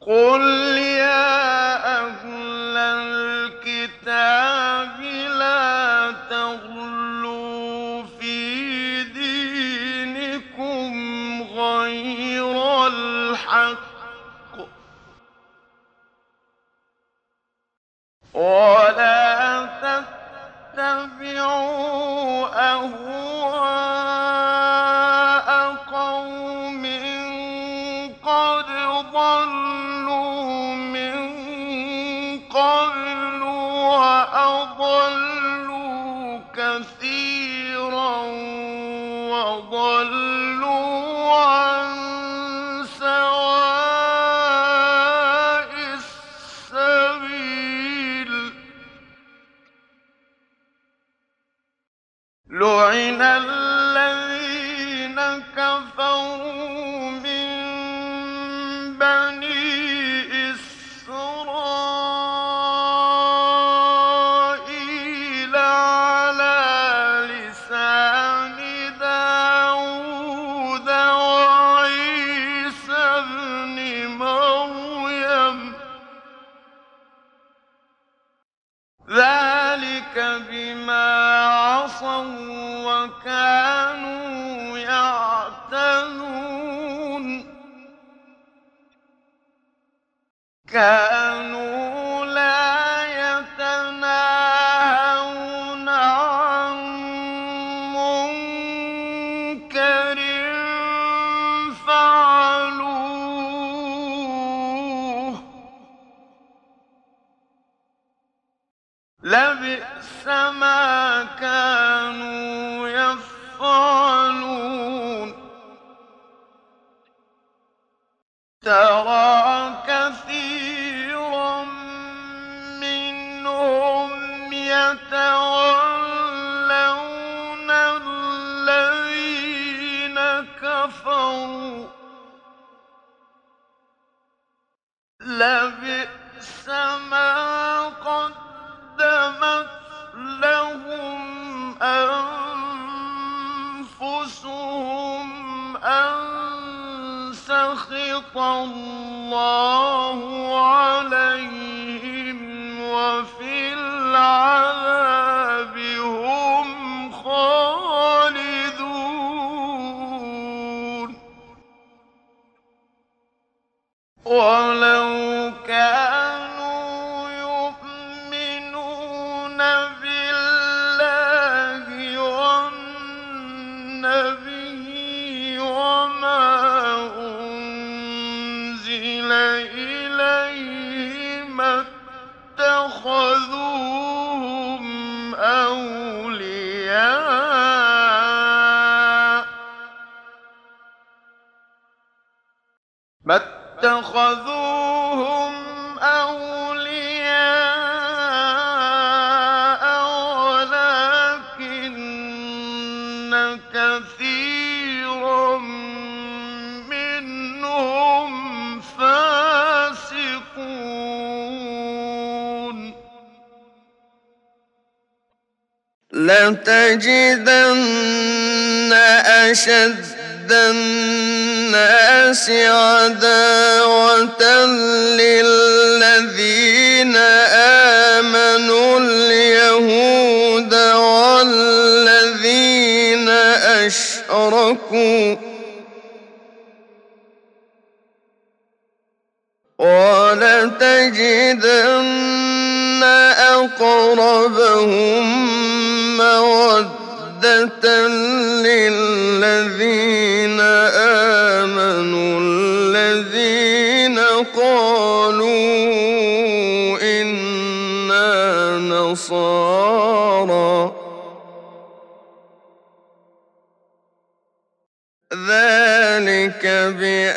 قُلْ يَا أَهْلَ الْكِتَابِ لَا تَغْلُوا فِي دِينِكُمْ غَيْرَ الْحَقِّ وَلَا تَتَّبِعُوا أَهْوَاءَ قَوْمٍ قَدْ ضَلُّوا مِن قَبْلُ وَأَضَلُّوا كَثِيرًا وَضَلُّوا عَن سَوَاءِ السَّبِيلِ لُعِنَ الَّذِينَ كَفَرُوا مِن بَنِي إِسْرَائِيلَ عَلَىٰ لِسَانِ دَاوُودَ وَعِيسَى ابْنِ مَرْيَمَ ۚ ذَٰلِكَ بِمَا عَصَوا وَّكَانُوا يَعْتَدُونَ كَانُوا لَا يَتَنَاهَوْنَ عَن مُّنكَرٍ فَعَلُوهُ ۚ لَبِئْسَ مَا كَانُوا يَفْعَلُونَ تَرَىٰ كَثِيرًا مِّنْهُمْ يَتَوَلَّوْنَ الَّذِينَ كَفَرُوا ۚ لَبِئْسَ مَا قَدَّمَتْ لَهُمْ أَنفُسُهُمْ أَن سَخِطَ اللَّهُ عَلَيْهِمْ وَفِي الْعَذَابِ هُمْ خَالِدُونَ وَلَوْ كَانُوا يُؤْمِنُونَ بِاللَّهِ وَالنَّبِيِّ وَمَا أُنزِلَ إِلَيْهِ مَا اتَّخَذُوهُمْ أَوْلِيَاءَ وَلَٰكِنَّ كَثِيرًا مِّنْهُمْ فَاسِقُونَ لَتَجِدَنَّ أَشَدَّ النَّاسِ عَدَاوَةً لِّلَّذِينَ آمَنُوا الْيَهُودَ وَالَّذِينَ أَشْرَكُوا ۖ وَلَتَجِدَنَّ أَقْرَبَهُم مَّوَدَّةً لِّلَّذِينَ آمَنُوا الَّذِينَ قَالُوا إِنَّا نَصَارَىٰ ۚ ذَٰلِكَ